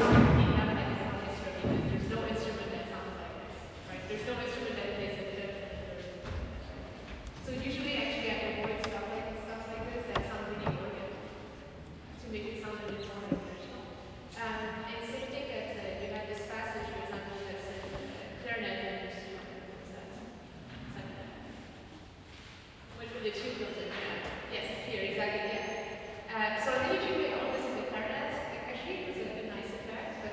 sound came out like an orchestra because there's no instrument that sounds like this, right? There's no instrument that plays a fifth and a third. So usually actually I avoid stuff like this that sound really organ to make it sound a bit more like traditional. And same thing that you have this passage, for example, that's a clarinet and a string. It's like that. Which with the tube goes in there. Yes, here, exactly, yeah. So I really do all this in the clarinet. Actually, it was a nice effect, but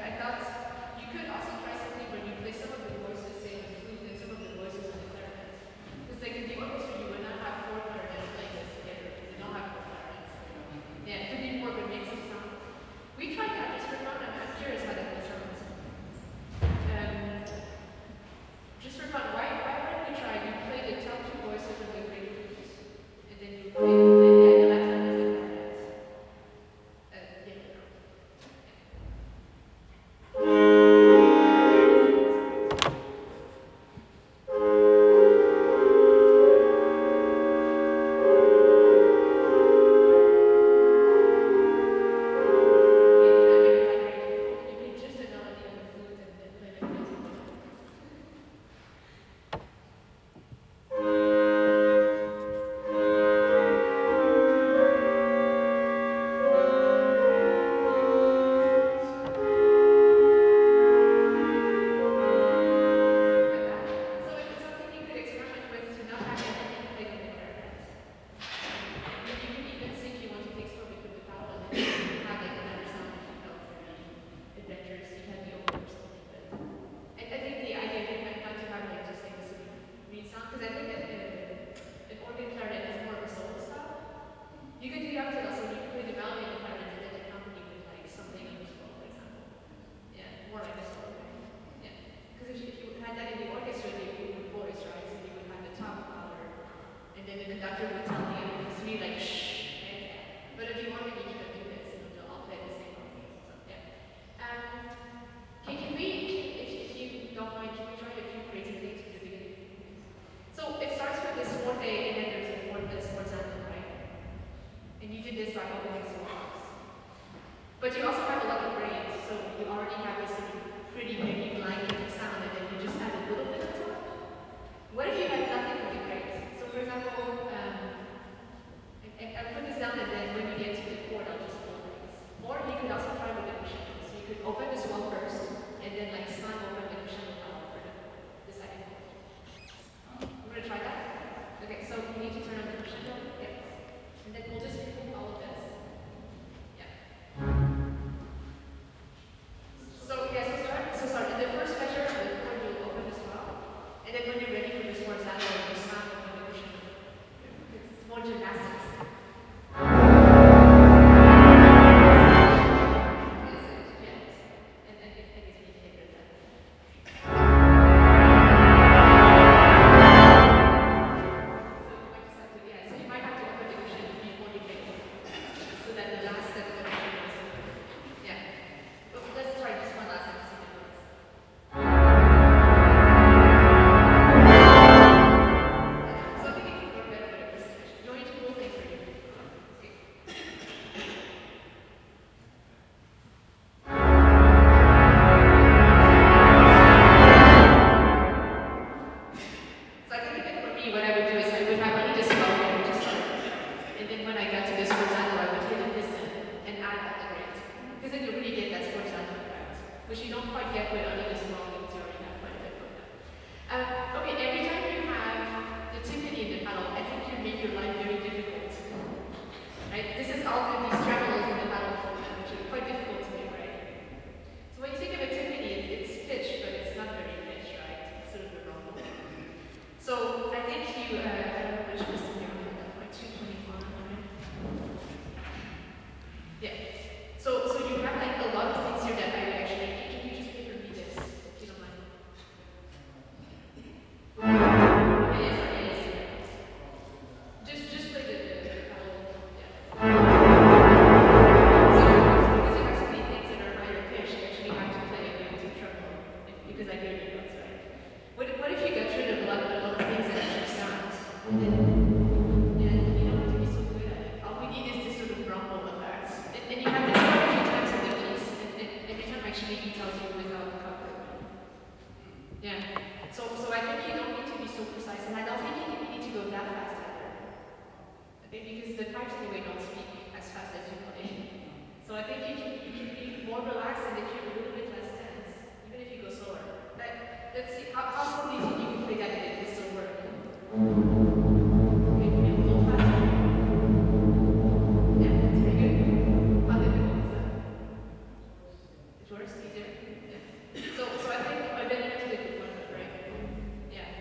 actually details you without the cover. Yeah. So I think you don't need to be so precise, and I don't think you need to go that fast either. Okay, because the pipes anyway don't speak as fast as you play. So I think you can be more relaxed, and if you're a little bit less tense, even if you go slower. Let's see how slowly you can play that in this still work. Okay, maybe a little faster. Yeah, that's pretty good. How difficult is that? It's worse, easier. Yeah. So I think I then you have to do it one, right? Yeah.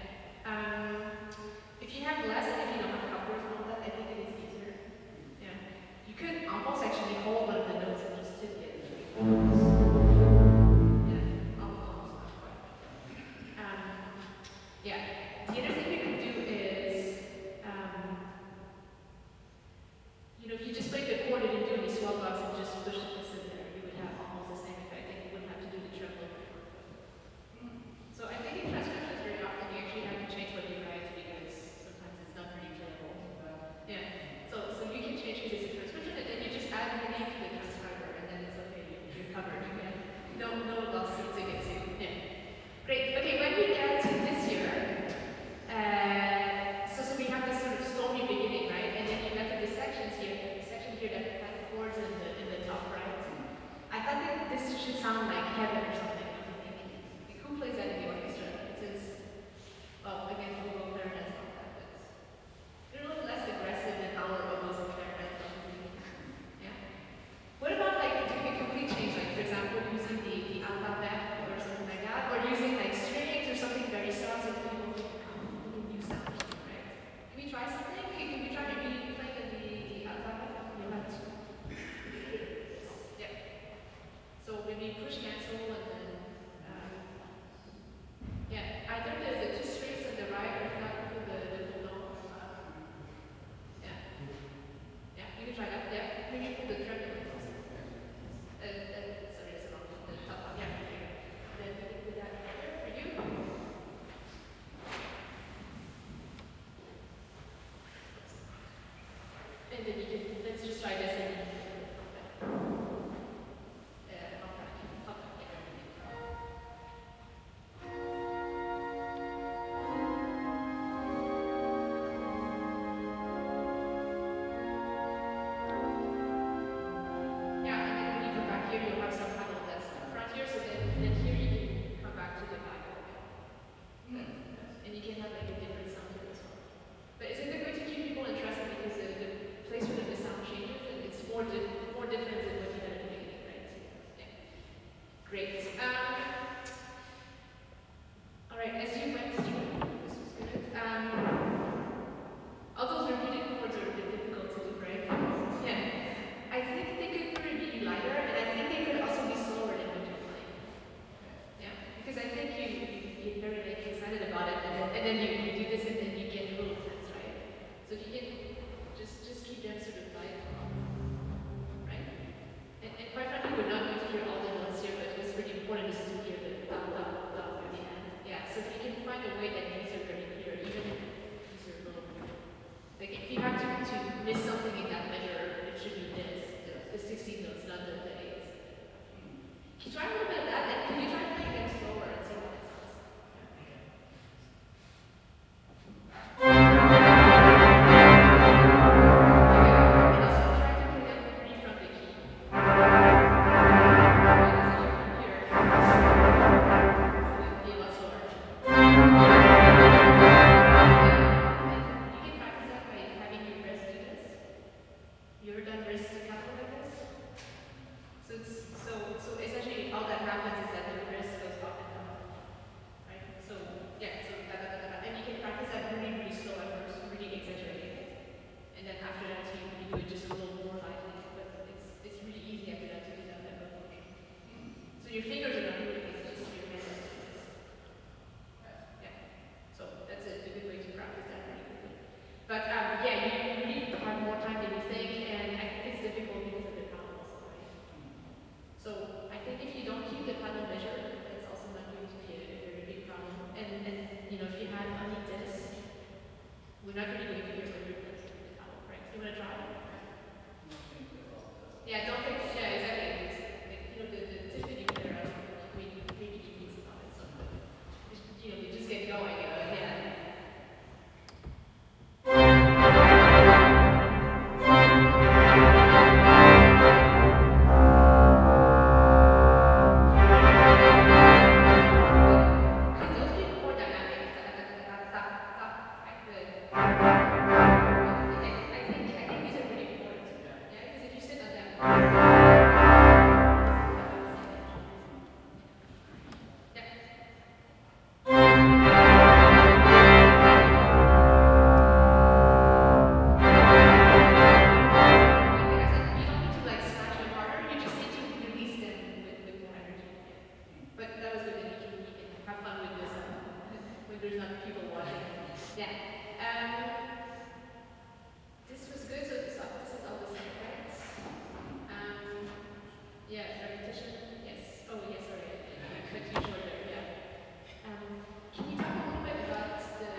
If you have less and if you don't have couplers and all that, I think it is easier. Yeah. You could almost actually hold one of the notes and just tip it. Yeah, almost not quite. Yeah. The other thing you could do is, if you just played the chord and didn't do any swell blocks and just pushed this in there, you would have almost the same effect, and you wouldn't have to do the tremolo before. So I think in transcriptions very often you actually have to change what you write because sometimes it's not pretty playable. Yeah. So you can change it as a transcription and then you just add your name to the transcriber and then it's okay, you're covered. Yeah. No lawsuits against you. Yeah. Great. Okay, when we get to this year, so we have this sort of stormy beginning, right? And then you got to the section here that have chords in the top right. I thought that this should sound like heaven or something. I'm thinking, like, who plays that in the orchestra? It says, well, again, Google clarinet's not that, but they're a little less aggressive than our oboes and clarinets. Yeah. What about like doing a complete change, like for example, using the alphabet or something like that, or using like strings or something very soft so that people think, oh, what a new sound, right? Can we try something? Can we try maybe playing the alphabet? Yeah. So maybe push cancel and then either the two strings on the right or if not the full note. Yeah, you can try that. Yeah, maybe pull the tremolo also. Sorry, that's wrong. The top one. Yeah, there you go. Then you can put that here for you. And then you can, let's just try this and here you'll have some panel that's front here, so then here you can come back to the back organ. And you can have like a different sound here as well. But it's a good way to keep people interested because the placement of the sound changes and it's more different than what you had at the beginning, right? Yeah. Great. All right, as you went through, this was good. All those repeated chords are a bit difficult to do, right? Yeah. I think they could probably be lighter, and I think they could also be slower than what you're playing. Yeah, because I think you get very like excited about it, and then you do this, and then you get a little tense, right? So if you can just keep them sort of light, right? And quite frankly, we're not going to hear all the notes here, but what's really important is to hear the down at the end. Yeah, so if you can find a way that these are very clear, even if these are a little more. Like if you have to miss something in that measure, it should be this, the 16 notes, not the 8s. Can you try a little bit of that? And can you try playing them slower and see what it sounds and also try to play them pretty from the key. Be a lot slower. You can practice that by having your wrist do this. You ever done wrist staccato like this? So essentially all that happens is that the wrist goes up and down, right? So yeah, so da da da da, and you can practice that really slow at first, really exaggerating it, and then after that you do it just a little more lightly, but it's really easy after that to do that motion. So your fingers are not moving, it's just your hands are doing this. Yeah. So that's a good way to practice that really quickly. But yeah, you really have more time than you think, and I think it's difficult because of the panel also, right? So I think if you don't keep the panel measured, it's also not going to be a very big problem. And if you had only this, we're not really going to hear what you're playing with the panel, right? You want to try? Yeah, don't think. Yeah, exactly. Like, the timpani player. there's not people watching. Yeah. This was good. So this is all the same, right? Yeah, repetition. Yes. Oh, yes. Sorry, I cut you short there. Yeah. Can you talk a little bit about the?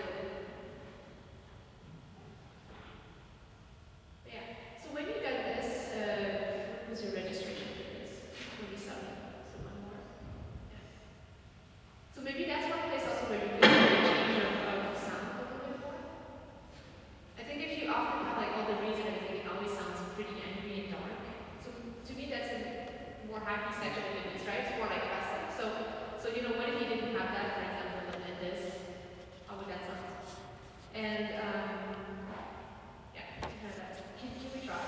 Yeah. So when you got this, what was your registration for this? When you started, so one more. Yeah. So maybe that's one place also where you could change your sound a little bit more. I think if you often have like all the reeds and everything, it always sounds pretty angry and dark. So to me, that's a more happy section of it is, right? It's more like classic. So you know, what if you didn't have that, for example, and then this? How would that sound? And yeah, to have that. Can we try?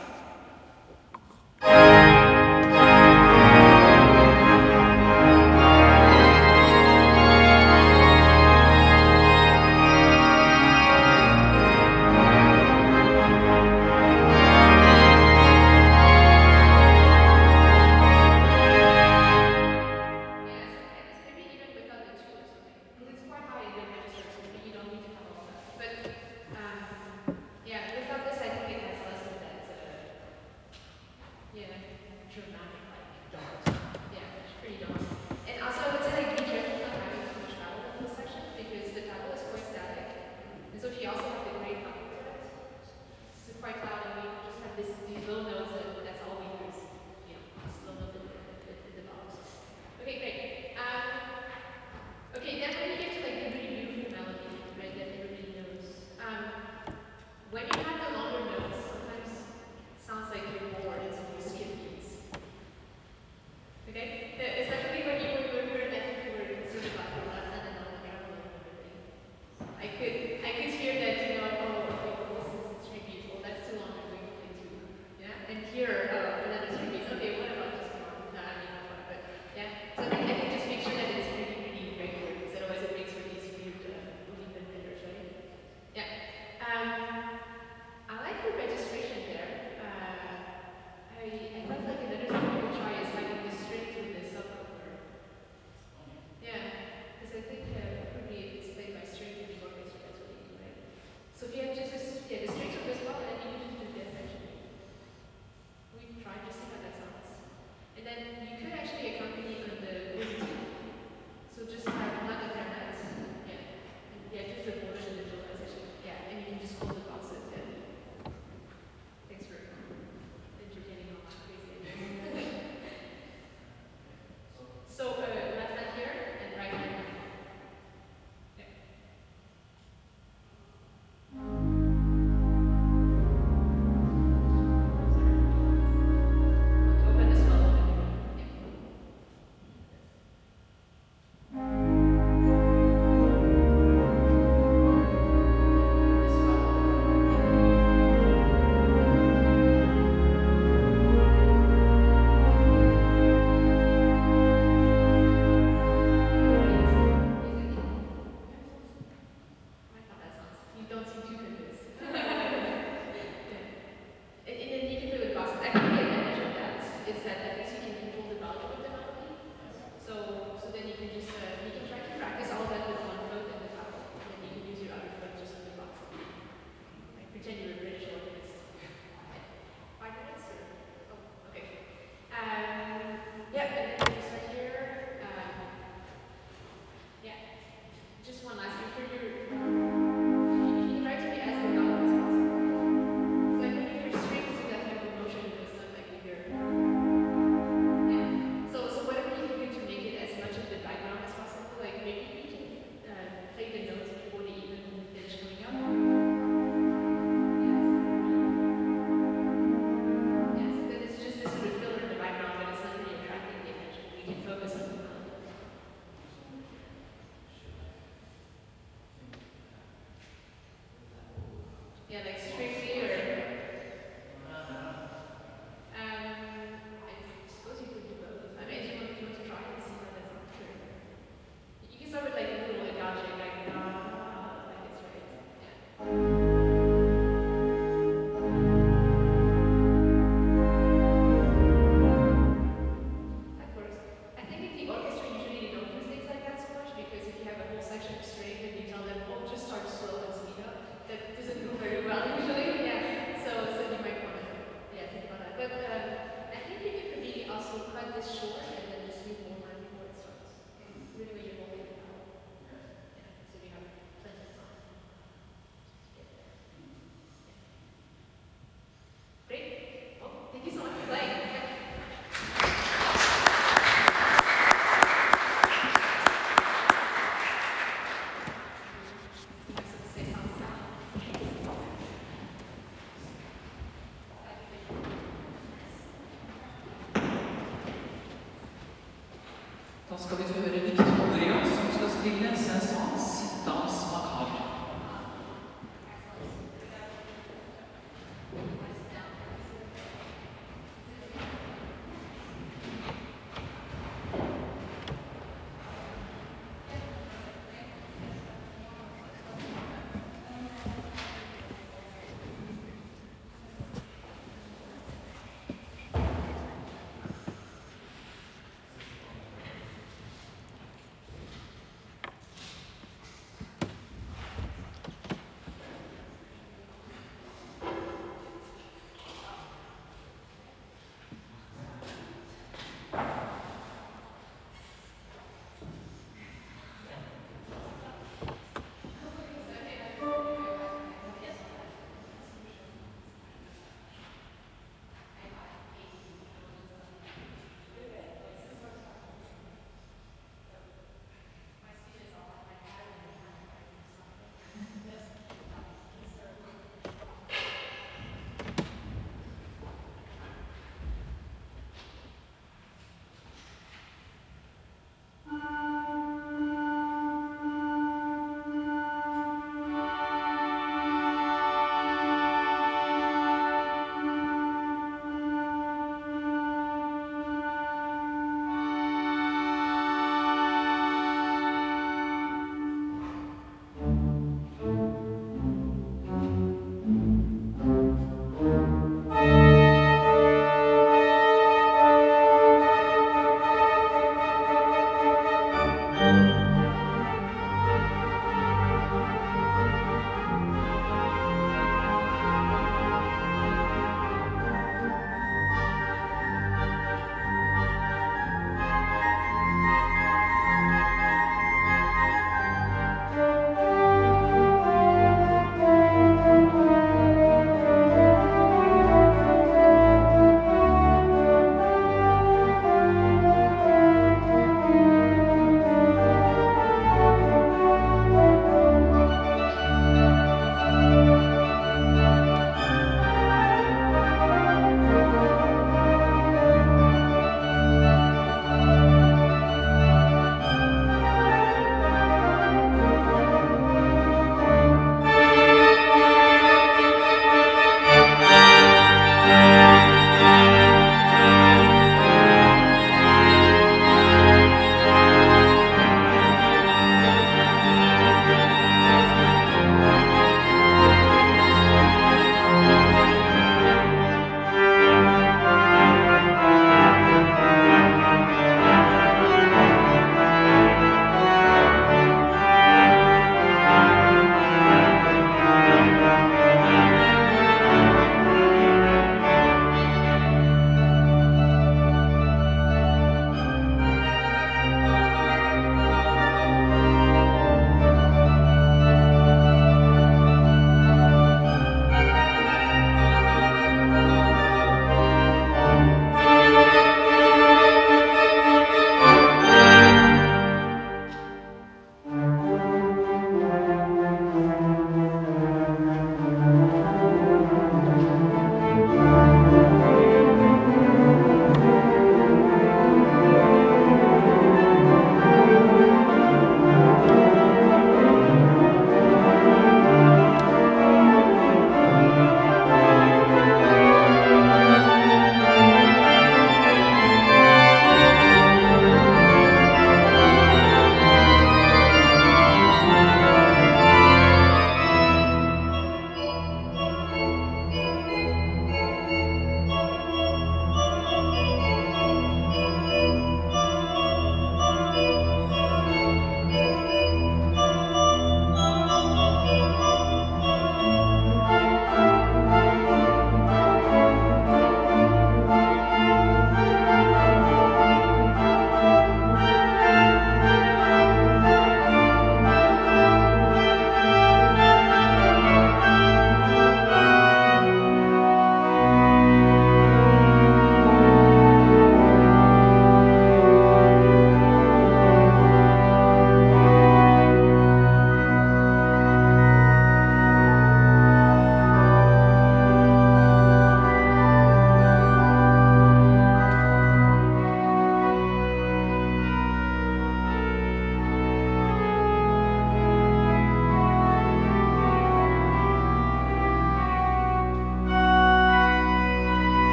Da skal vi få høre Victoria, som skal spille Saint-Saëns Dans Macabre.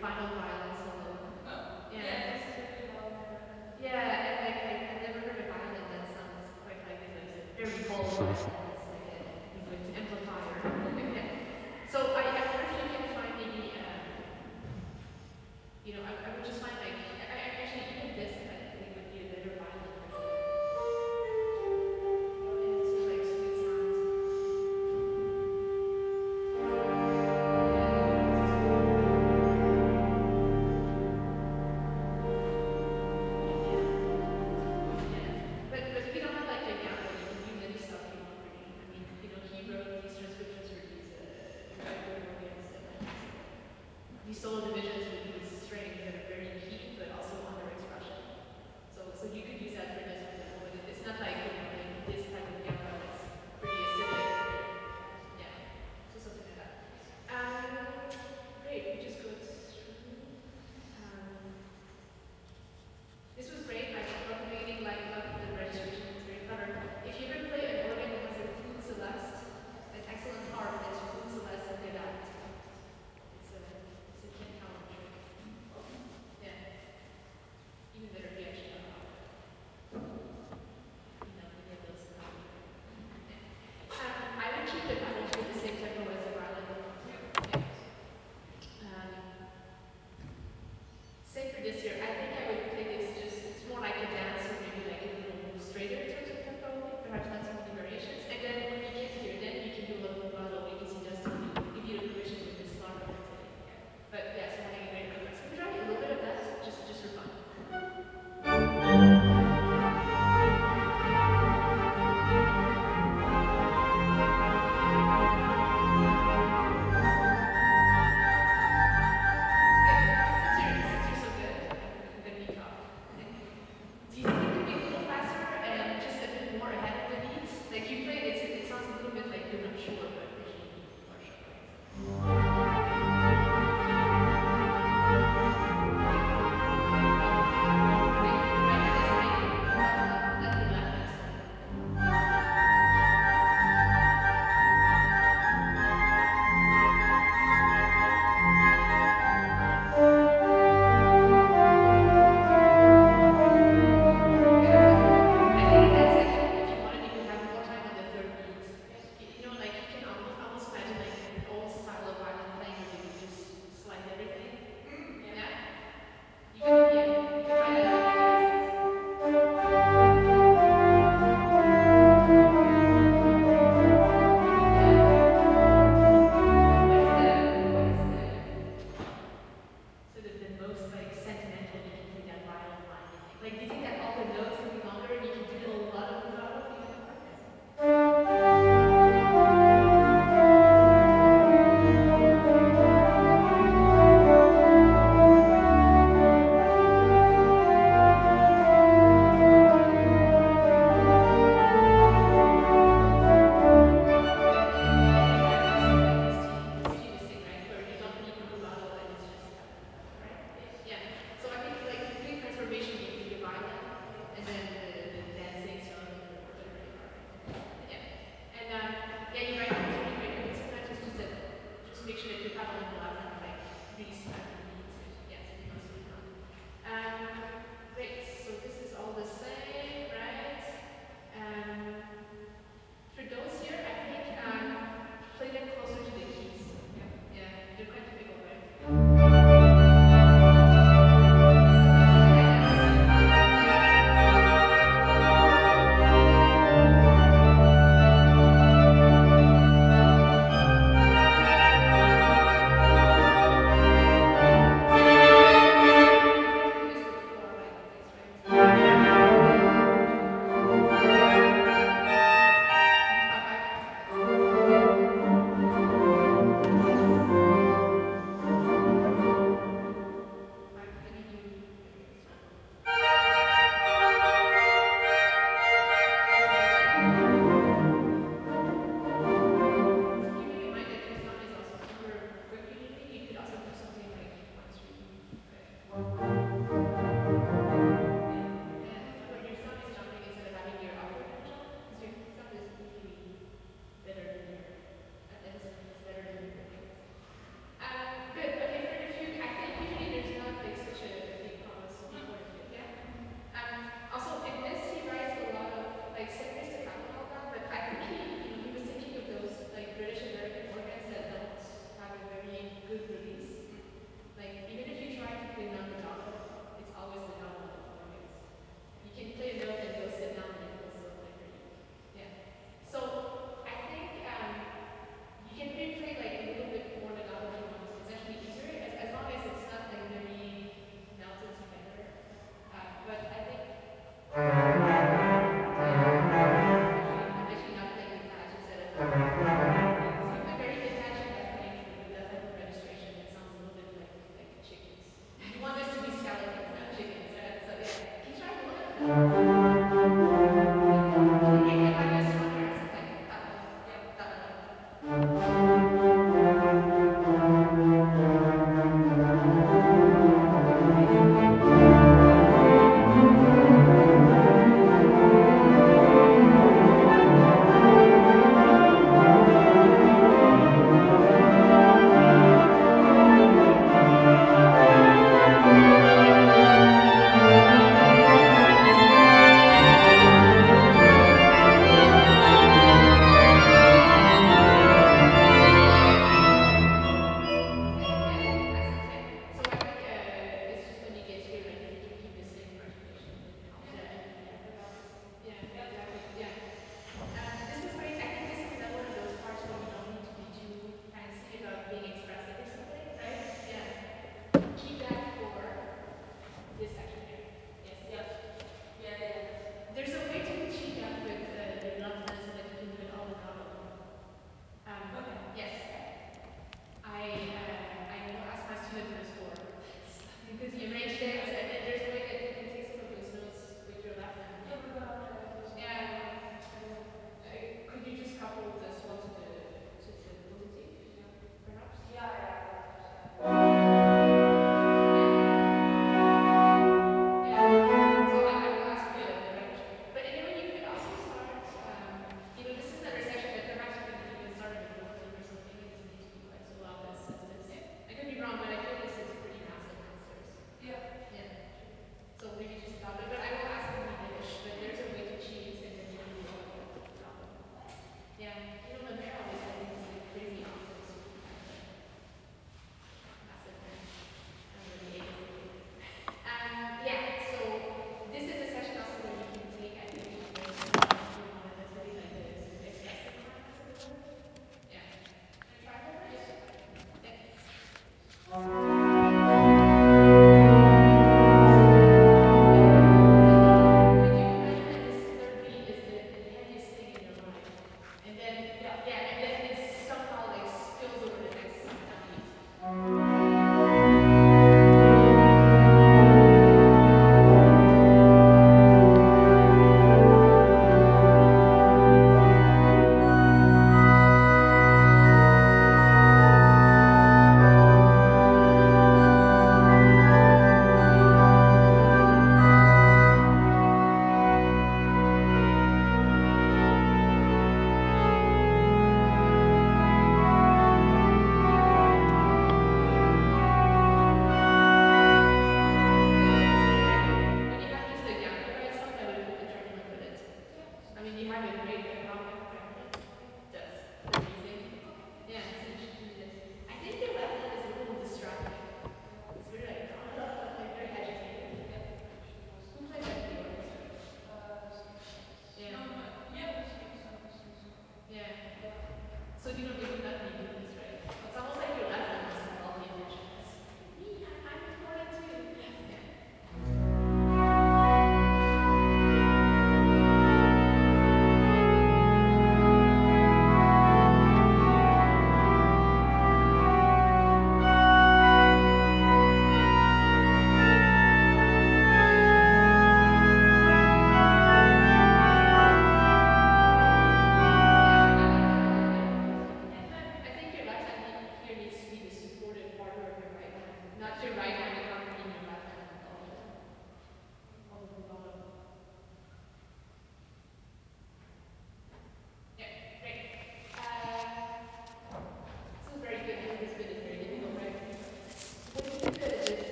final violin solo. Oh. Yeah. Yeah, and like I've never heard a violin that sounds quite like this. It's a very full violin. It's like an amplifier. Yeah. So I personally can find maybe I would just find like I actually even this I think would be a better violin version. And this is like sweet sounds. But if you don't have like a piano, you can use any stuff you want really. I mean, he wrote these transcriptions for these organs and these solo divisions with these strings that are very key but also under expression. So you could use that for this example, but it's not like like this type of piano that's pretty acidic. Yeah. So something like that. Great, we just go through. This was great. I love the beginning, like love the registration. It's very clever. If you ever play an organ that has a flute celeste, an excellent harp that's flute celeste and did that. It's a 10 count.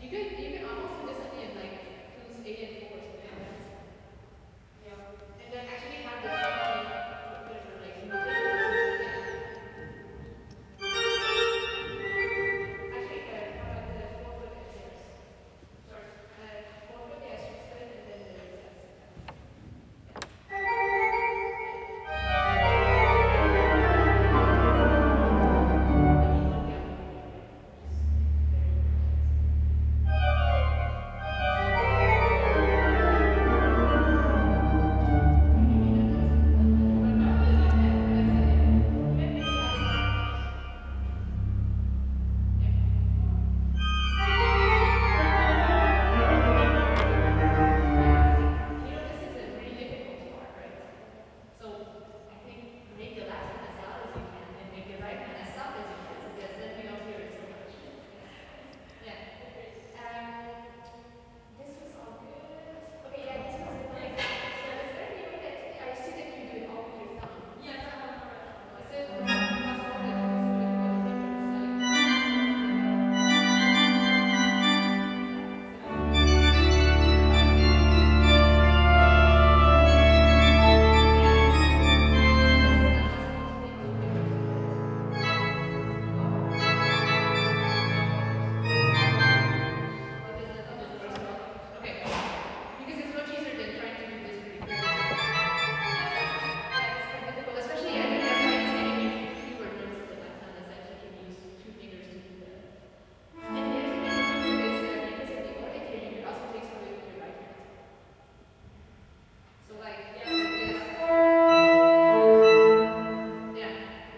You can almost do this in like who's 8 and 4 or something like that. Yeah. And then actually have the whatever like mutations or something. Yeah. Actually, how about the 4-foot SRs? Sorry. 4-foot SRs and then the this is a pretty difficult part, right? So I think make the last one as loud as you can and make the right one as soft as you can, so that then we don't hear it so much. Yeah. This was all good. Okay, yeah, this was like, so is there any way that, I see that you do it all with your thumb. Yes, I have a Is it possible that you do it with your Okay. Because it's much easier than trying to do this really quickly. Yeah, it's quite difficult, especially I think that's why it's giving you fewer notes in the left hand, is that you can use 2 fingers to do that. And the other thing you can do is, because of the orbit here, you can also take some of it with your right hand. So like, yeah, like this. Yeah.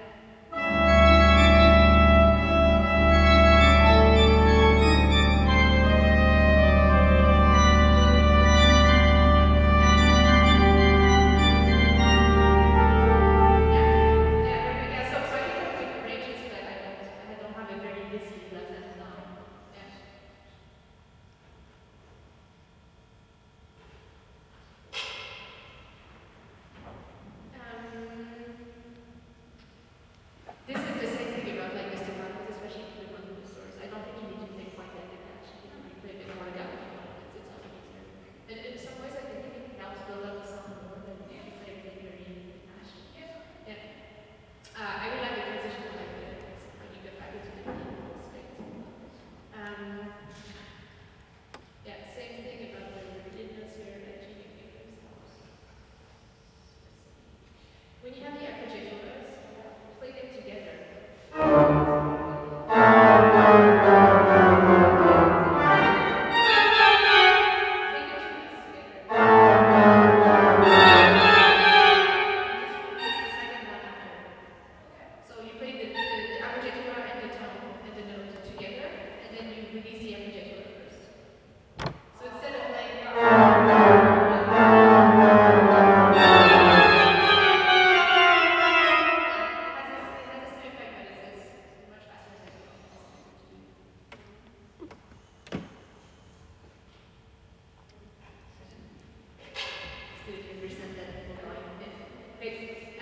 Yeah, very good. Yeah, so I can try to arrange it so that I don't have a very busy left hand thumb. Yeah. This is the same thing about like Mr. Marcos, especially if you want to do stories. I don't think you need to play quite that big actually. You play a bit more down if you want, it's a little easier. And in some ways I think it helps build up the song more than if you play it very international. Yeah. I will have a transition like when you get back into the keyboard space. Yeah, same thing about the notes here at G fingers. When you have the arpeggiaturas, play them together. Play the tunas together. Just release the second one after. So you play the arpeggiatura and the tone and the note together, and then you release the arpeggiatura first. So instead of playing it has the same effect, but it's much faster than Let's do it in percent that we'll go in. Great.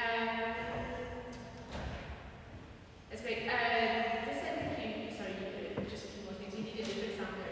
That's great. This I think sorry, just a few more things. You need a different sound.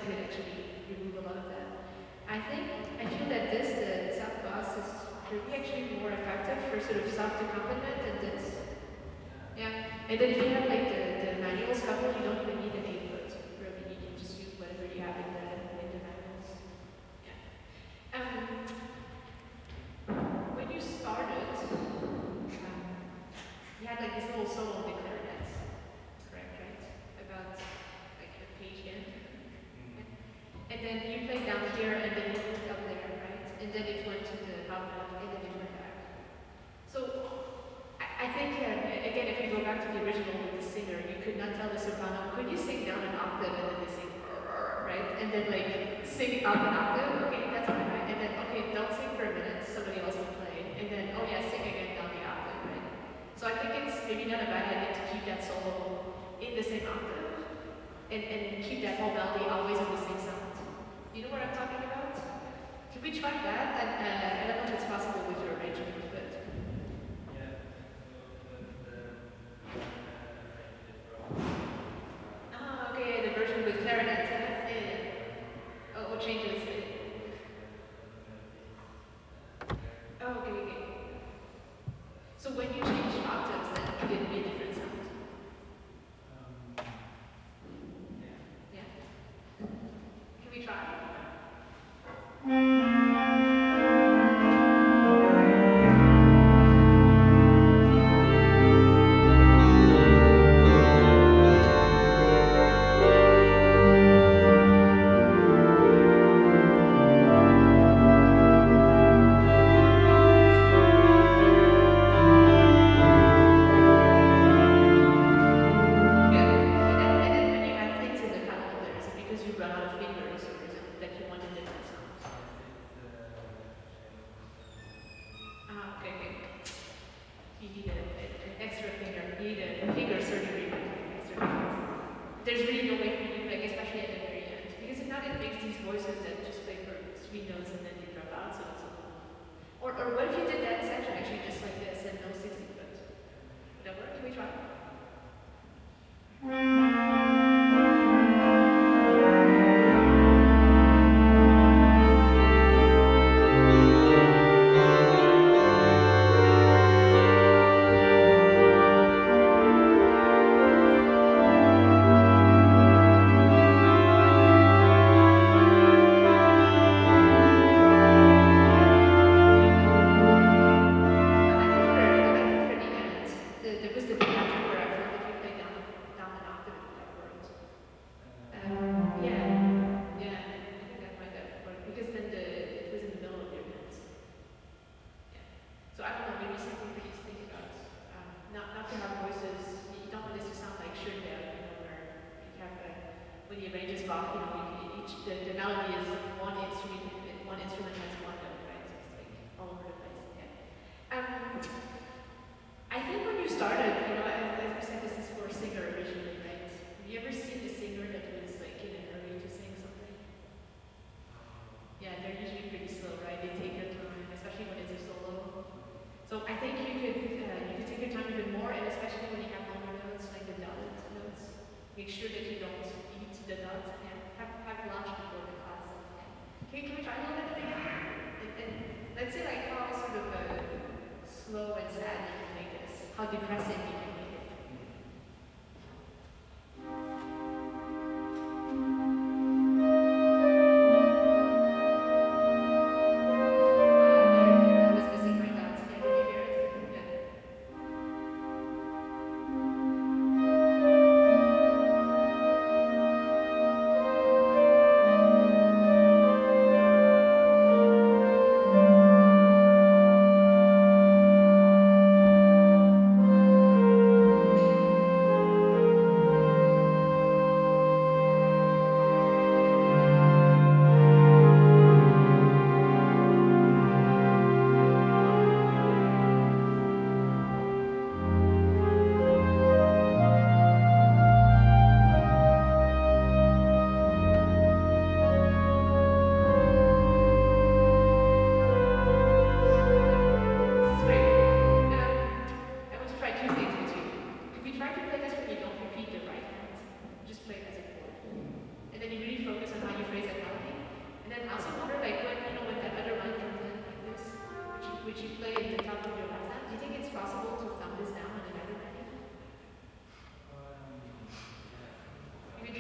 could actually remove a lot of that. I feel that the soft bass is really actually more effective for sort of soft accompaniment than this. Yeah. And then if you have like the manual scalpel, you don't even need an 8 foot. Really, you can just use whatever you have in the manuals. Yeah. When you started, you had like this little solo on the clarinet, correct, right? About like a page in. Yeah. And then you played down here, and then you moved up there, right? And then it went to the bottom, and then it went back. So I think, again, if you go back to the original with the singer, you could not tell the soprano, could you sing down an octave, and then they sing, right? And then like, sing up an octave, okay, that's all right. And then, okay, don't sing for a minute, somebody else will play. And then, oh yeah, sing again down the octave, right? So I think it's maybe not a bad idea to keep that solo in the same octave, and keep that whole melody always in the same sound. You know what I'm talking about? Can we try that? And I don't know if it's possible with your arrangement, but... Ah, okay, the version with clarinet, yeah. Oh, changes it. Oh, okay. So when you change octaves, then you get a different sound. Yeah. Can we try? There was the big after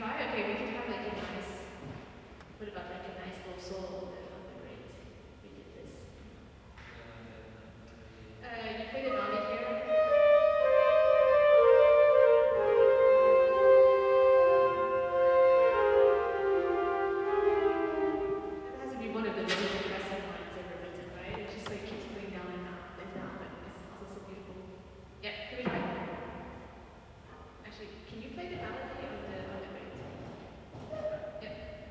try? Okay, we could have like a nice, what about like a nice little solo on the grade? We did this. You play the melody here. That has to be one of the most impressive lines ever written, right? It just like keeps going down and down and down, but it's also so beautiful. Yeah, give it a try. Actually, can you play the melody on the grade? Yeah.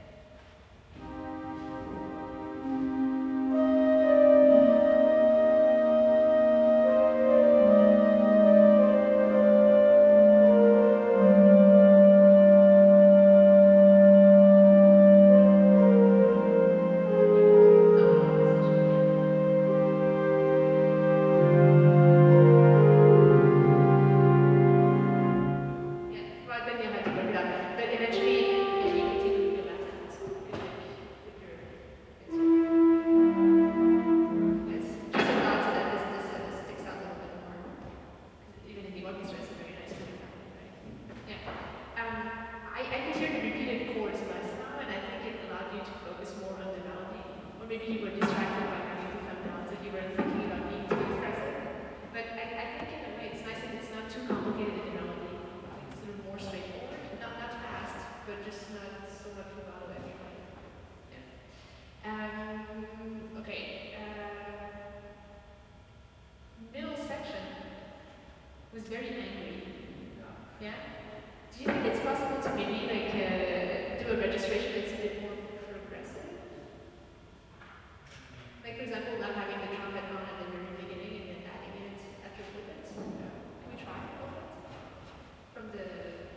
Yeah, well then you have to work it out. But eventually, if you continue with your left hand, it's good. Like, with your, yes, just a nod so that this sticks out a little bit more. 'Cause even in the orchestra, it's a very nice feeling, right? Yeah. I could hear the repeated chords less now, and I think it allowed you to focus more on the melody. Or maybe you were distracted by having to come down, so you were thinking about being too expressive. But I think in a way it's nice that it's not too complicated in the melody. It's sort of more straightforward, not fast, but just not so much rubato everywhere. Yeah. Okay. Middle section was very angry. Yeah. Do you think it's possible to maybe like do a registration that's a bit more progressive? Like for example, not having the trumpet on at the very beginning and then adding it at the pulpit. Can we try a little bit? From the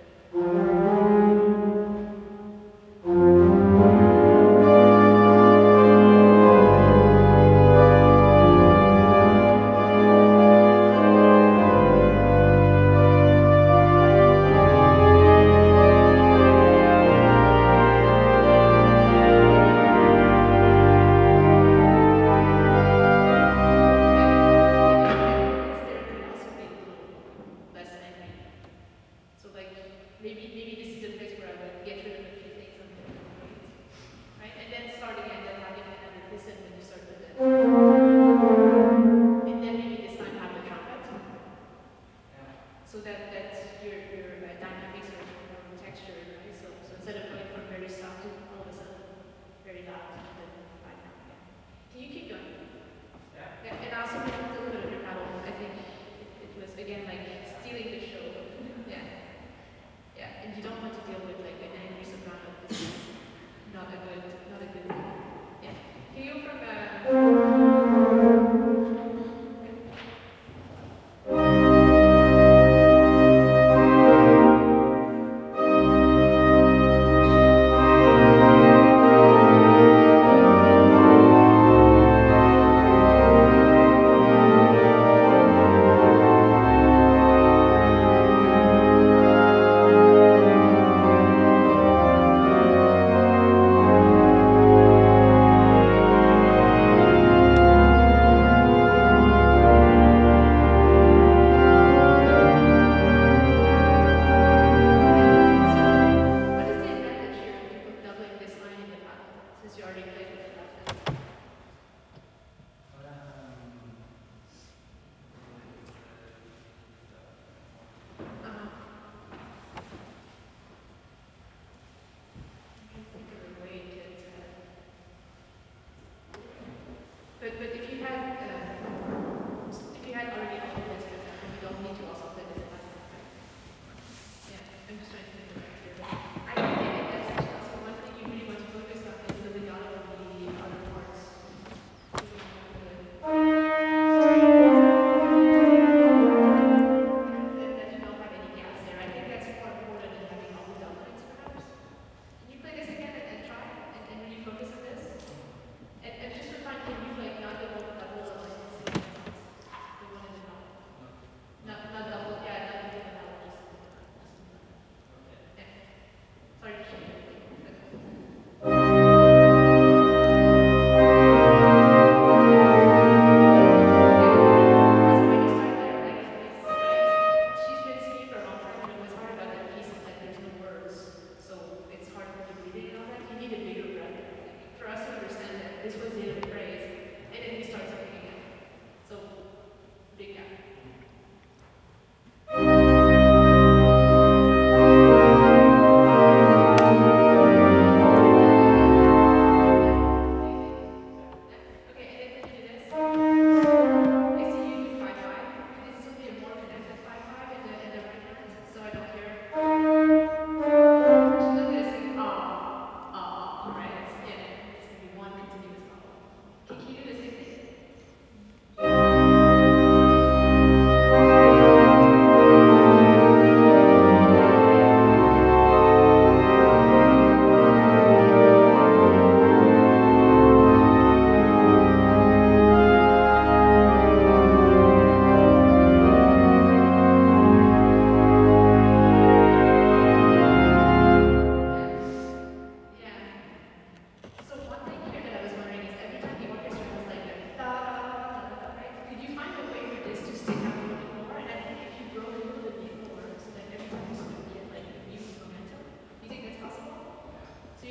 because there could also be a little less angry. So like maybe this is a place where I would get rid of a few things on the grades, right? And then start again, then having another listen when you start with it. And then maybe this time have the trumpet. So that your dynamics are more textured, right? So instead of going from very soft to all of a sudden very loud, then right now, yeah. Can you keep going? Yeah, and also with a little bit of your paddle, I think it was again like stealing the show. Yeah. Yeah, and you don't want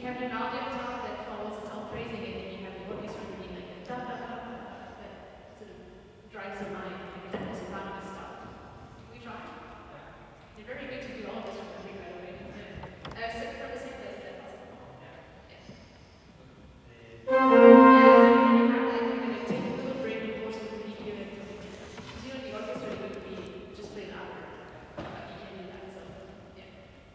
have your melody on top that follows its own phrasing, and then you have the orchestra being like da da da da da that sort of drives the mind every time the soprano is stopped. Can we try? You're very good to do all this for me, by the way. Sit from the same place, is that possible? Yeah. Yeah, so you have like, you're gonna take a little break before so that you hear it. Because you know, the orchestra, it would be just play louder. But you can't do that, so yeah.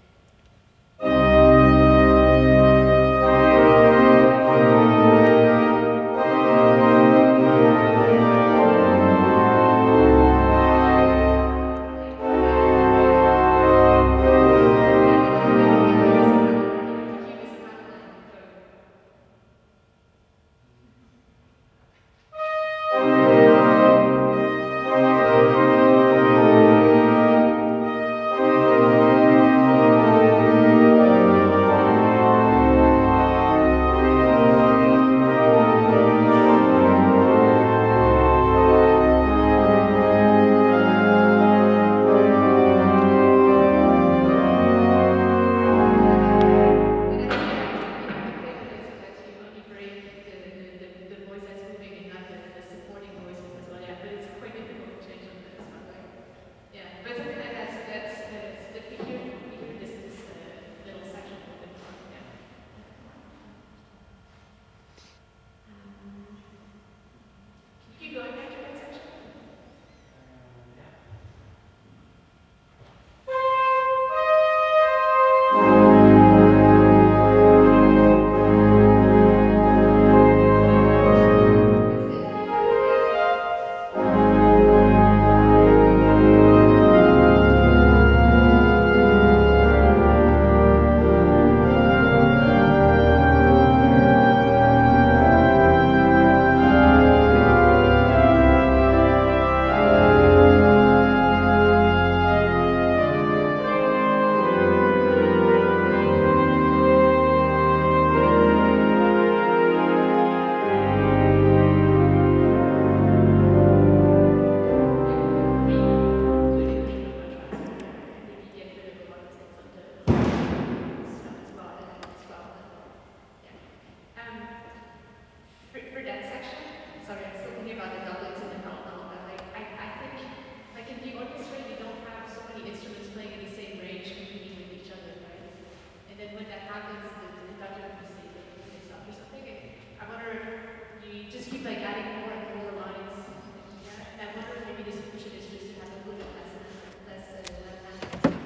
For that section, sorry, I'm still thinking about the doublets and the non, but like I think like in the orchestra you don't have so many instruments playing in the same range competing with each other, right? And then when that happens, the conductor will say like they stop or something. And I wonder if you just keep like adding more and more lines. Yeah, and I wonder if maybe the solution is just to have a little bit less left hand.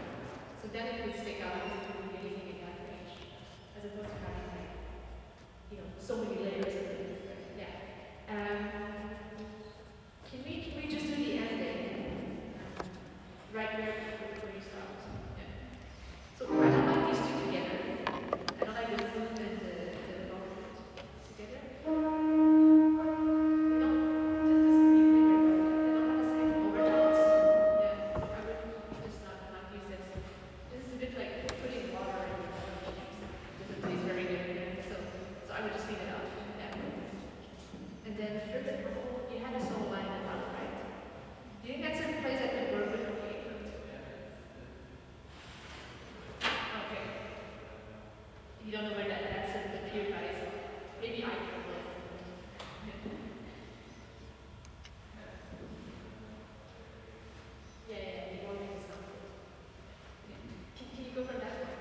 So then it would stick out because it would be anything in that range, as opposed to having like so many layers of things. Yeah. Can we just do the ending? Right where you start. Yeah. So I don't like these two together. I don't like the flute and the vocals together. They don't just the same overtones. Yeah. I would just not use this. This is a bit like putting water in the water with the place very good. So I would just leave it out. Yeah. And then for the whole, you had a solo line in the bottom, right? Do you think that's a place that could work with okay? Okay. You don't know where that's appeared by, so maybe I can play. Yeah, the organ is not good. Can you go from that one?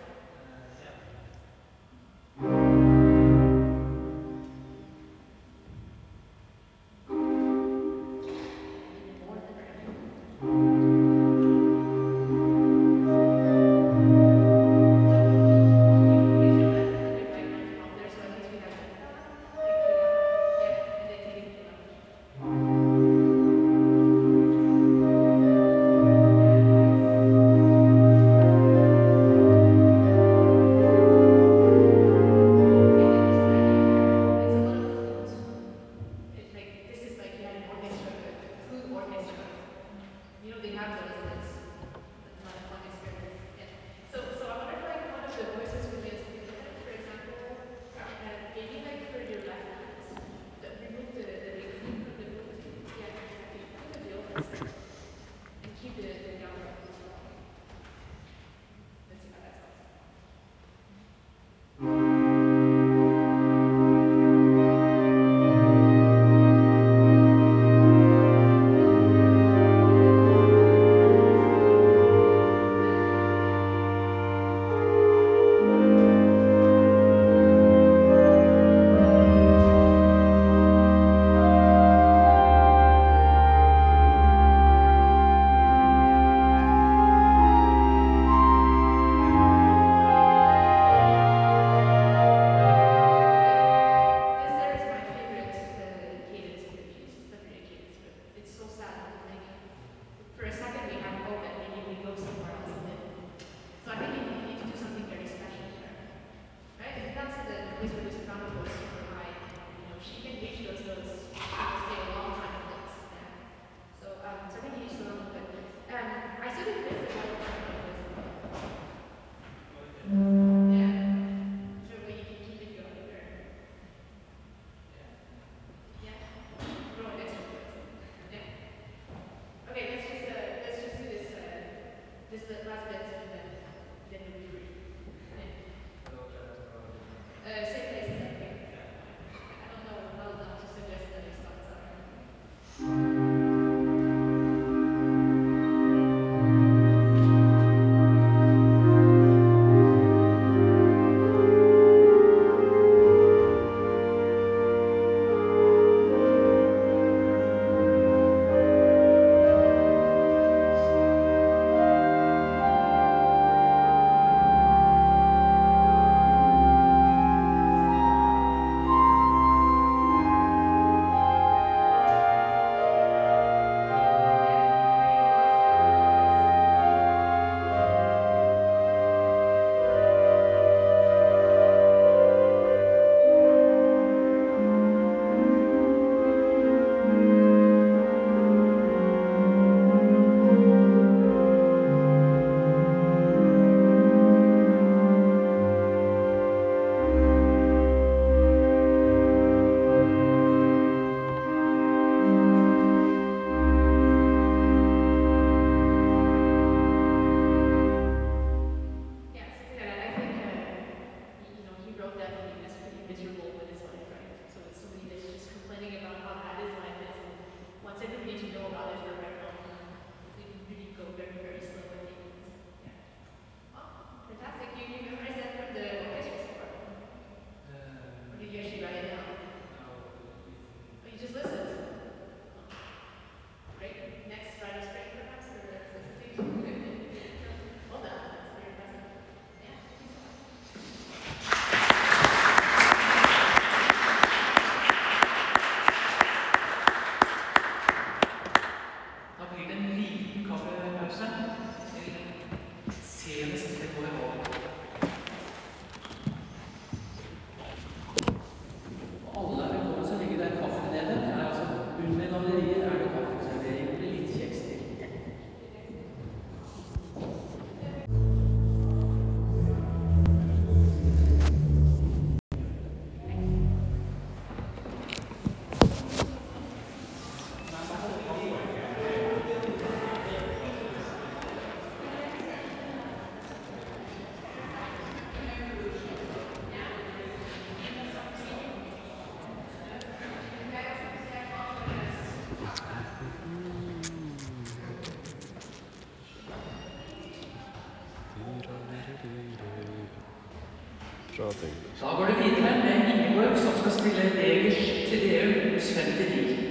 Da går det videre med Ingeborg som skal spille Legers Trideum hos 59.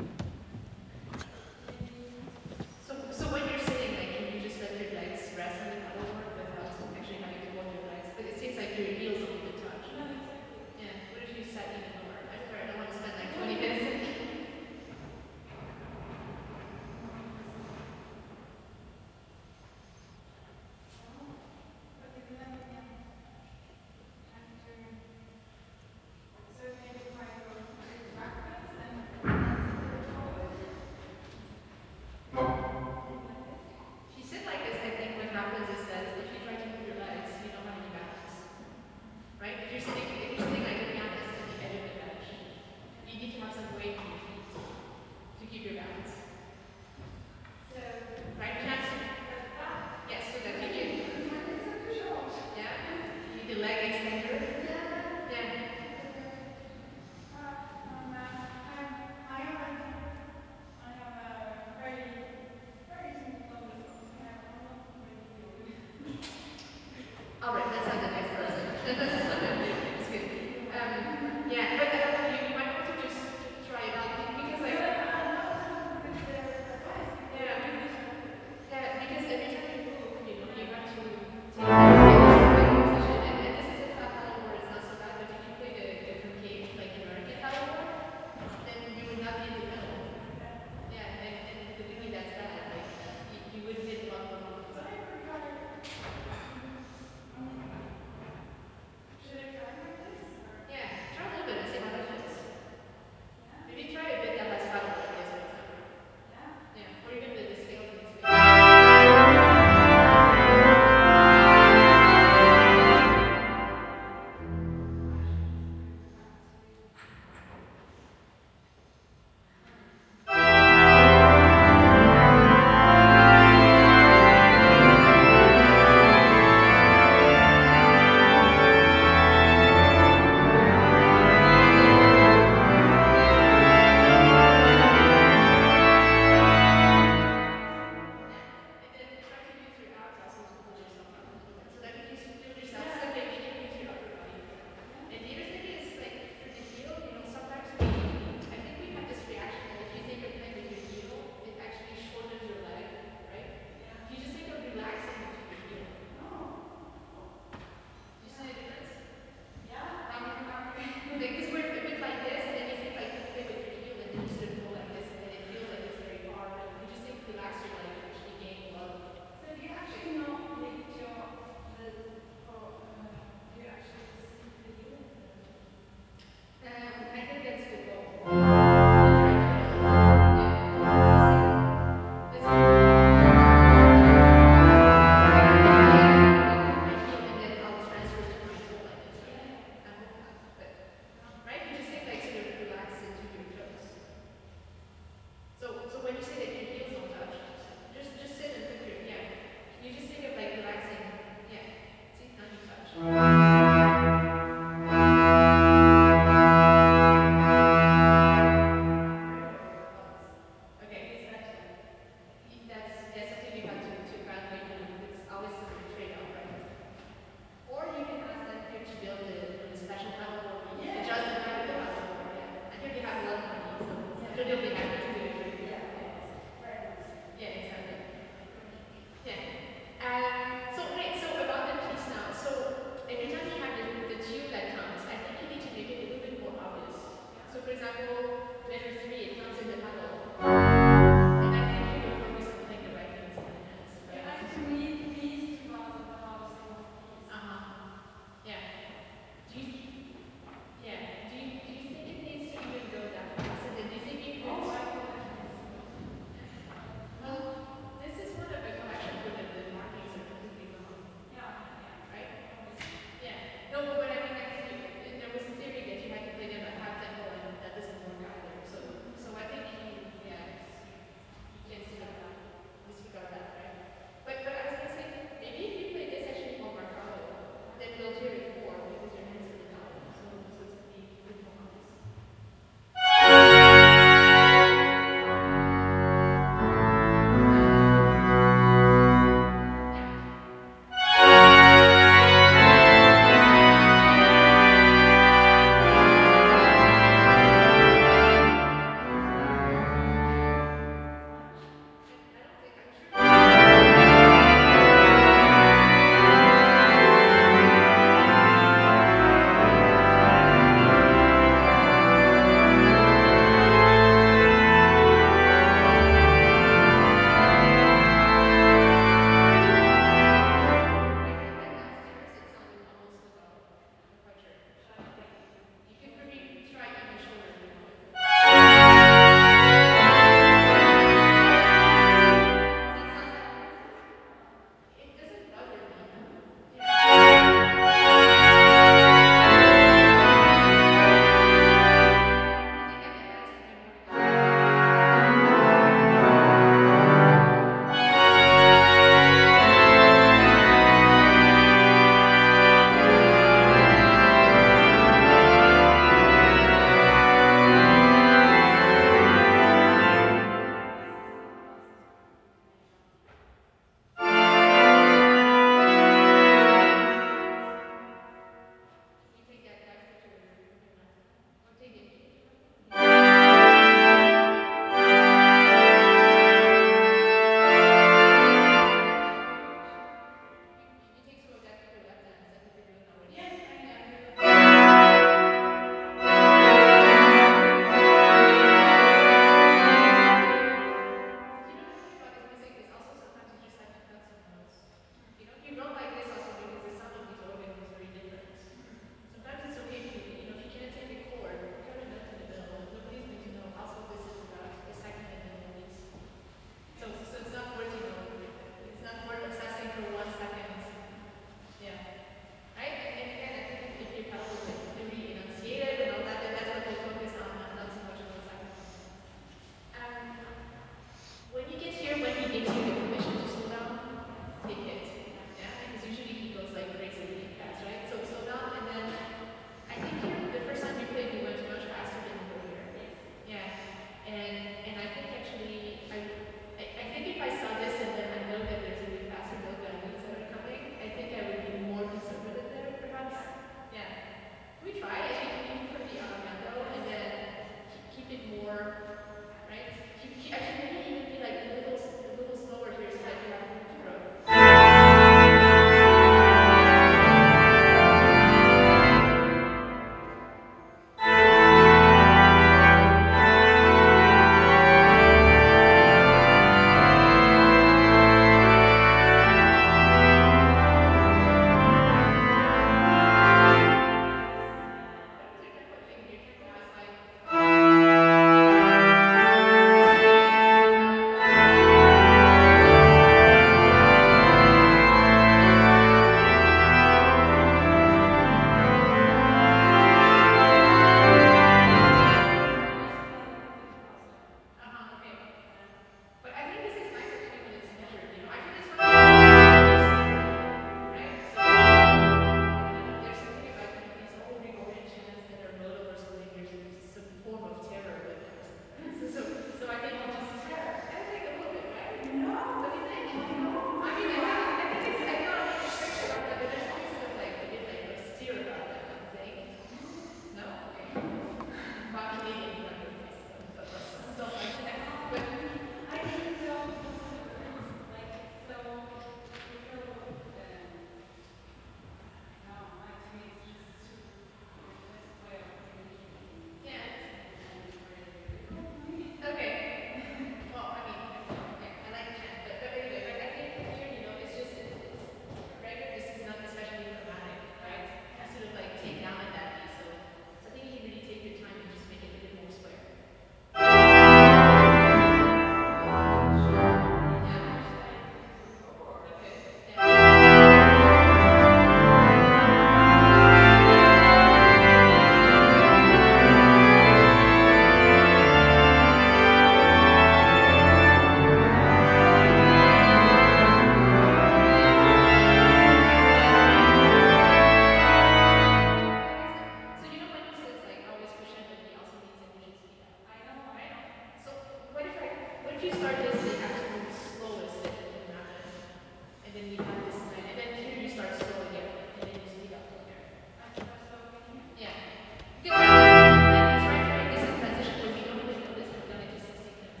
then you have this line, and then here you start slow again, and then you speed up from there. Yeah. Because I'm trying to make this a transition where we don't even notice we've done it just 60 minutes.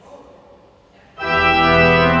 Yeah.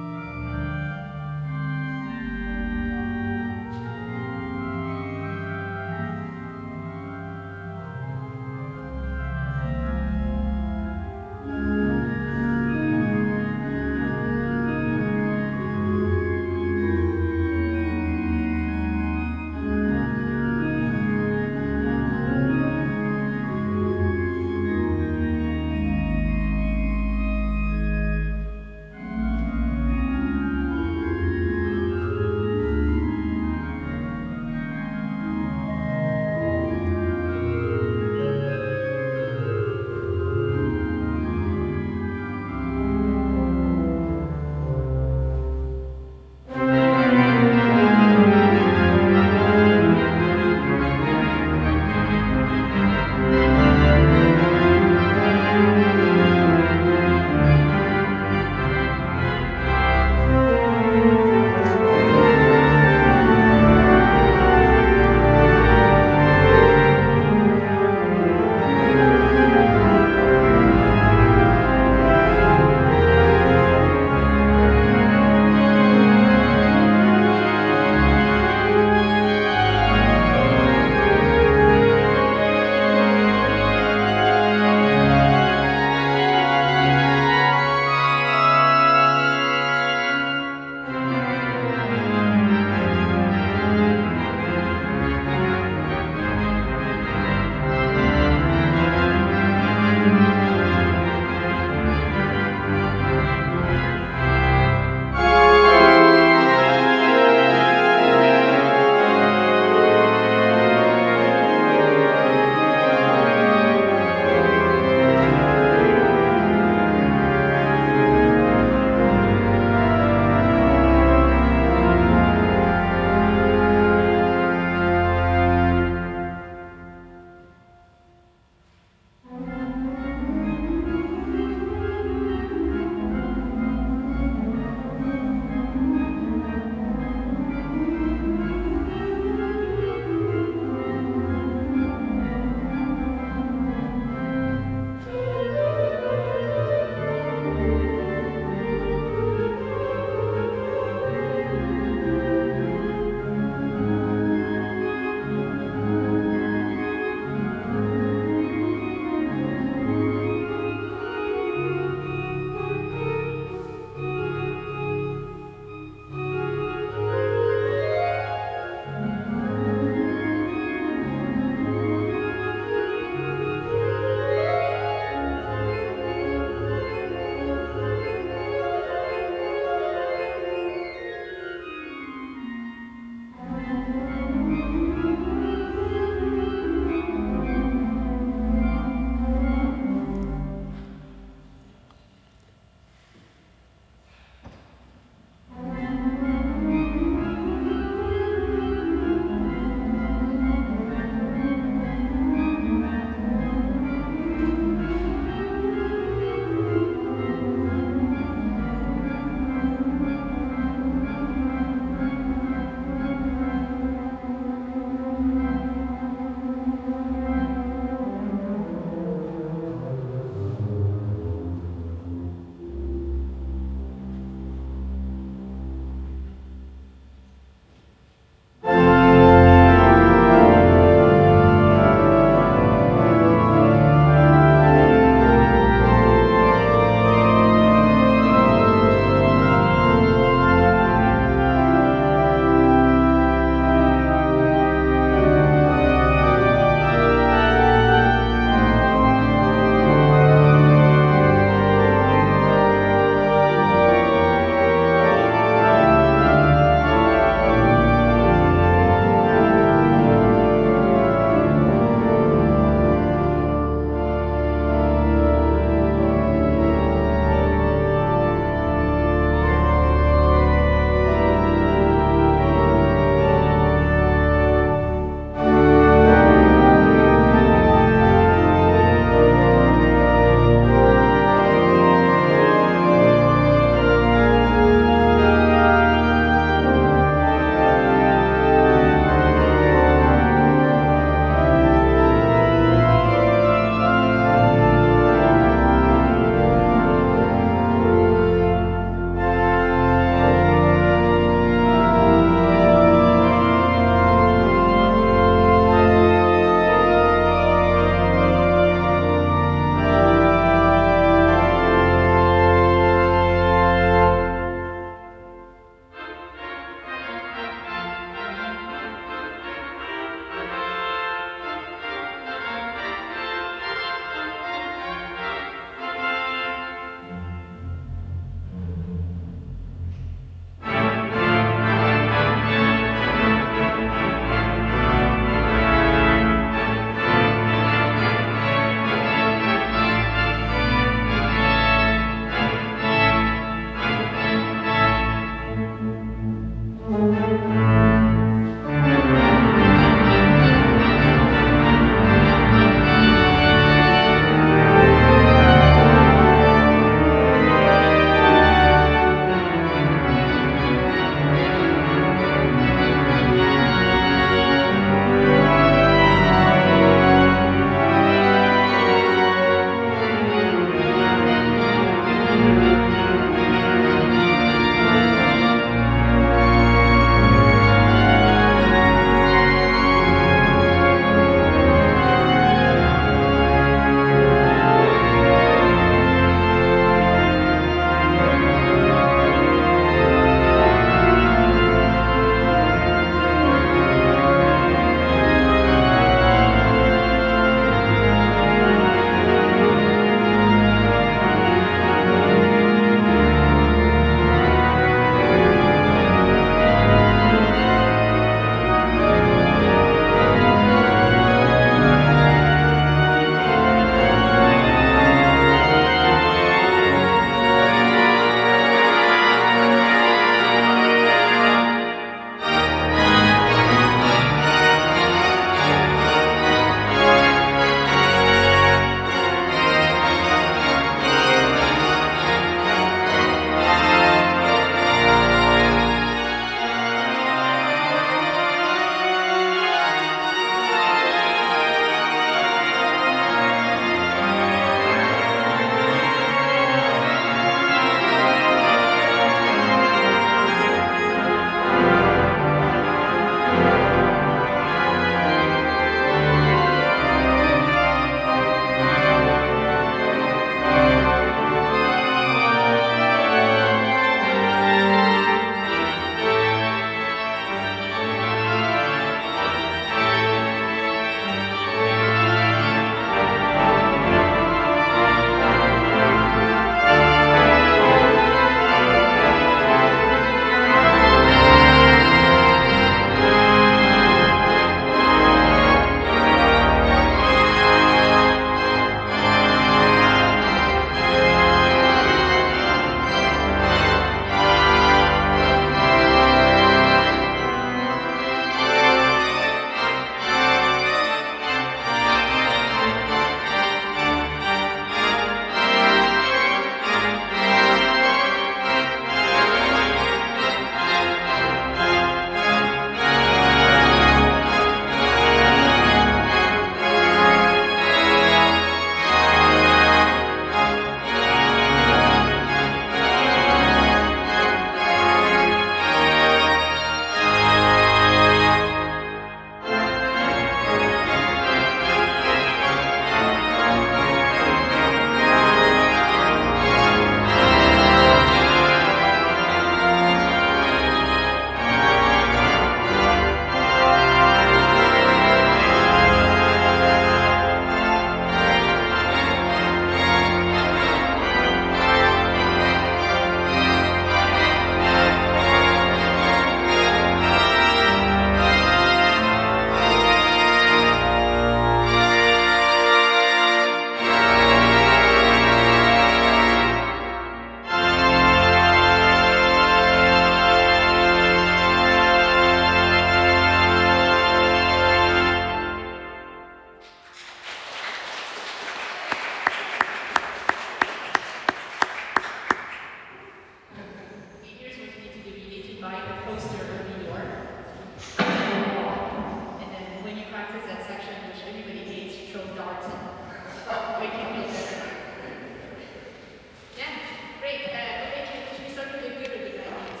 practice that section which everybody hates, you throw darts and make you feel better. Yeah, great. Okay, should we start with the good or the bad news?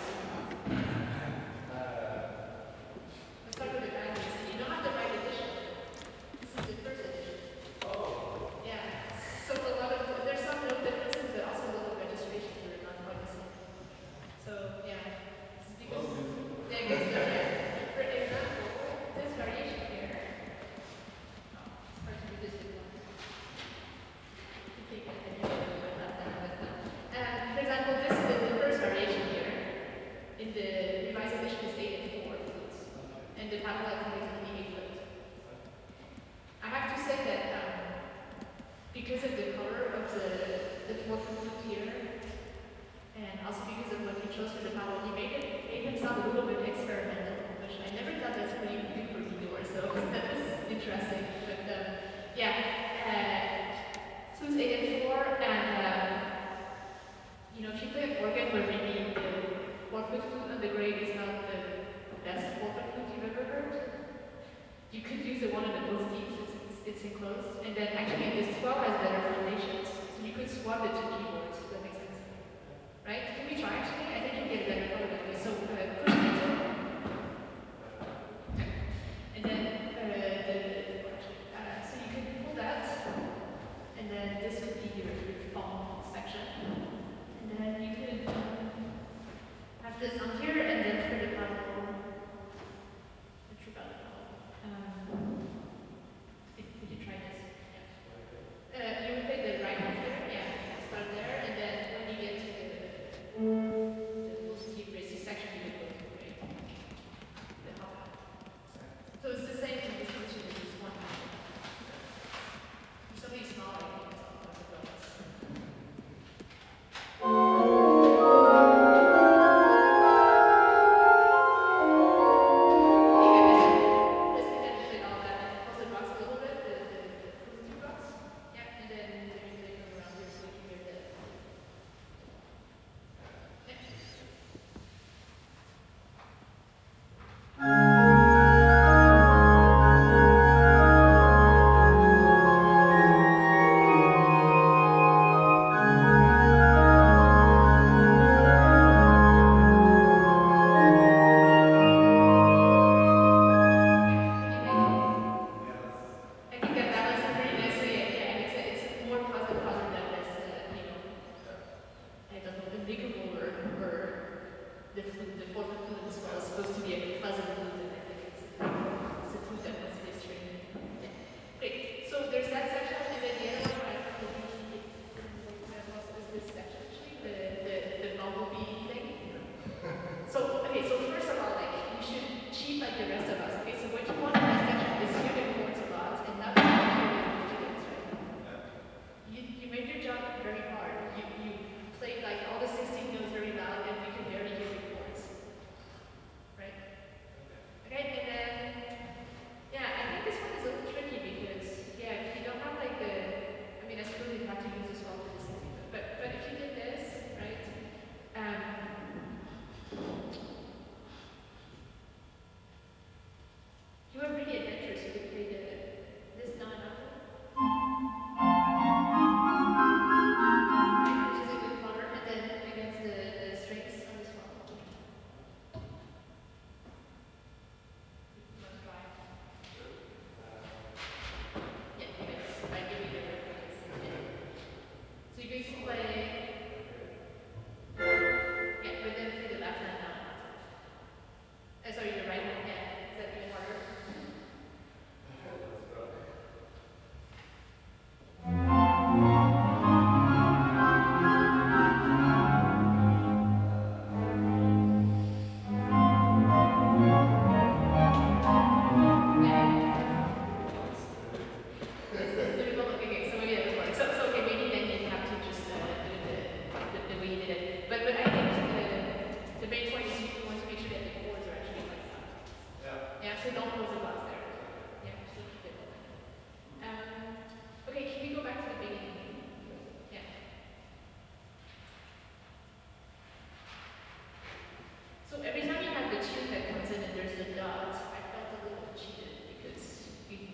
Let's start with the bad news. And you don't have the right edition. This is the first edition. Yeah. So there's some little differences, but also a little registrations that are not quite the same. So yeah, this is because yeah, good stuff. Yeah. For example, this variation here. Oh, it's hard to do this with one. Take it and you can do it left and left. For example, this is the first variation here. In the revised edition is 8 and 4 flutes, and the paddle is only 8 flutes. I have to say that because of the color of the 4th flute here, and also because of what he chose for the paddle, he made him sound a little bit experimental, which I never thought that's what you could do for before, so that was interesting. But so it's 8 and 4, and you know, if you play an organ where maybe the 4-foot flute on the grade is not the best 4-foot flute you've ever heard, you could use the one on the both keys, it's enclosed, and then actually this 12 has better foundations, so you could swap the two keyboards, if that makes sense. Right? Can we try actually? I think you'll get a better color that way. So push cancel. And then so you can pull that, and then this would be your phone section. And then you could have this on here, and then for the paddle, could you try this? Yeah. You would play the right one here, yeah, start there, and then when you get to the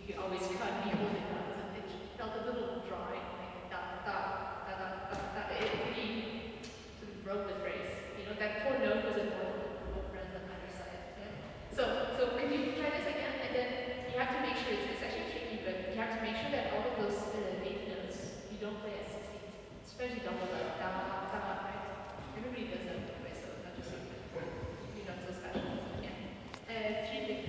you always cut me holding notes, and it felt a little dry, like da da da da da da. It really sort of broke the phrase. You know, that poor note was important for a group of friends on either side. Yeah? So could you try this again? And then you have to make sure, it's actually tricky, but you have to make sure that all of those eighth notes, you don't play at 16th, especially double up, down, up, right? Everybody does that anyway, so not just you. You're not so special. Yeah. Three big.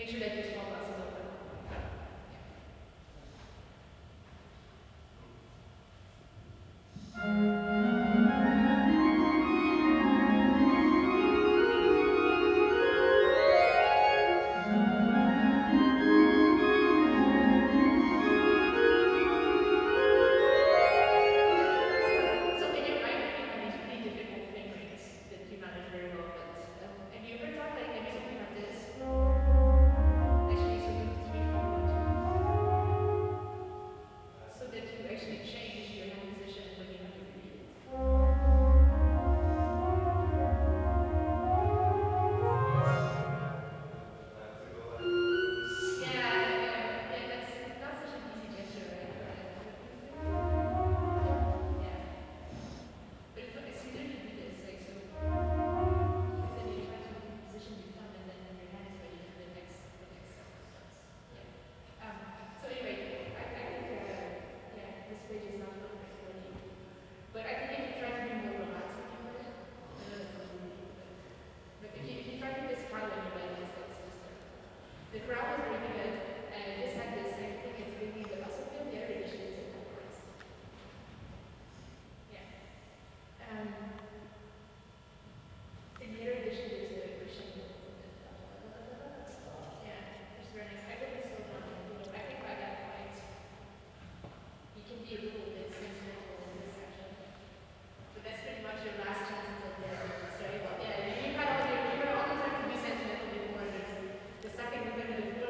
make sure that your small glass is open. So in your mind, you have these really difficult fingerings that you manage very well, but have you ever thought like maybe something like this? Actually, so 3, 4, 1, 2. So that you actually change your hand position when you have to repeat it. Yeah, that's not such an easy gesture, right? Yeah. But it's easier to do this, like so. Because then you try to position your thumb and then your hand is ready for the next sequence. Yeah. So anyway, I think this page is not perfect for you. But I think if you try to be more relaxed when you play it, I know that sounds really good. But if you try to do this crowd when you play this, that's just like the crowd was really good, and it just had this same thing. It's really the also feel the other edition is in chorus. Yeah. In the other edition, there's a crescendo. Yeah, it's very nice. I think it's so fun. I think by that point, you can be a little bit sentimental in this section. But that's pretty much your last chance at the sorry. Yeah, you had all the time to be sentimental before. There's the second we're going to do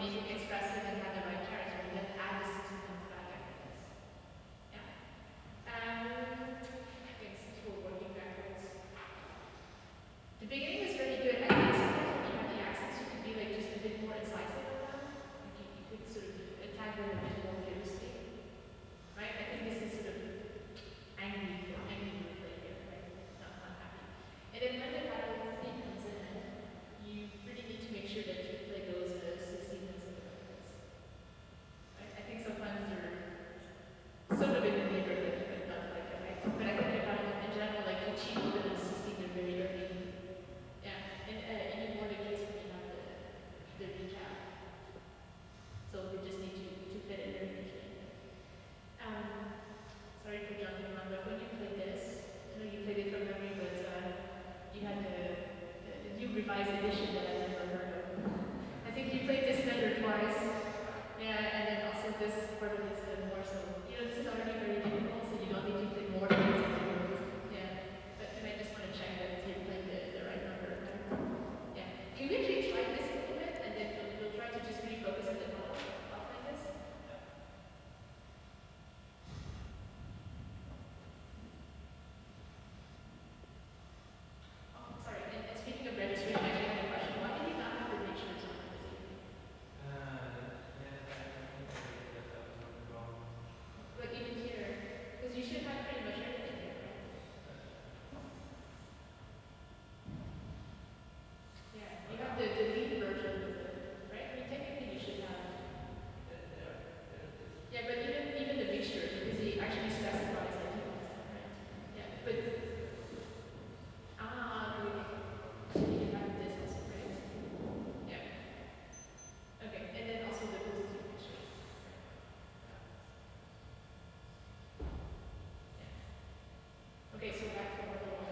make it expressive and have the right character, and then add the 16 notes back after this. Yeah. Okay, since we're working backwards. The beginning was very good. I think sometimes when you have the accents, you could be like just a bit more incisive on them. Like you could sort of attack them a bit more fiercely. Right? I think this is sort of angry wordplay here, right? Not happy. And then when the battle theme comes in, you really need to make sure that you play those 16 notes in the right place. Right? I think sometimes they're sort of in the neighborhood, but not like that, right? But I think the battle in general, like you cheat more than 16, they're very early. Yeah, and any more the case when you have the recap. So we just need to fit it very neatly. Sorry for jumping around, but when you played this, I know you played it from memory, but you had the new revised edition that I never heard of. I think you played this number twice. Yeah, and then also this part of this more so. This is already very difficult, so you don't need to play more than this. Yeah, but I just want to check that you're playing the right number. Yeah. Can we actually try this a little bit, and then we'll try to just really focus on the model like this? Sorry, and speaking of registry, I actually have a question. Why did you not have the mixtures on this? Like even here, because you should have pretty much everything here, right? Yeah, you have the lead version of it, right? I mean, technically you should have. Yeah, but even the mixture, because he actually specifies that he wants them, right? Yeah, but okay. So you can have this also, right? Yeah. Okay, and then also the positive mixture. Yeah. Okay, so back to order one.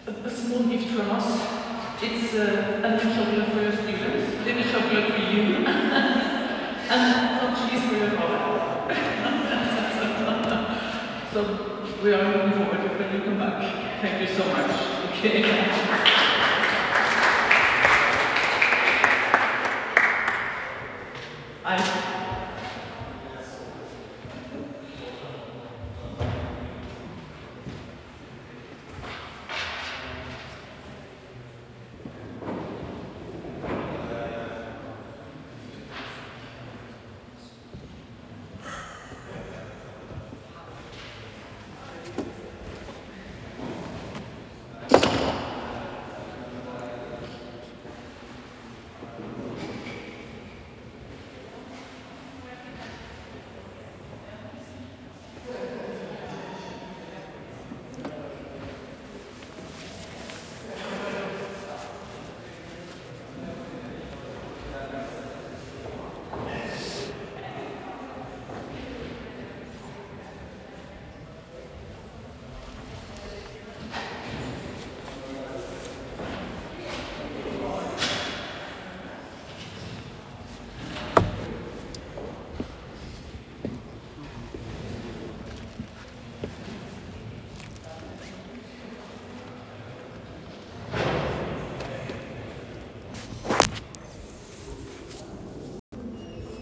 a small gift from us. It's a little chocolate for your students, a little chocolate for you, and some cheese for your father. So we are looking forward to when you come back. Thank you so much. Okay.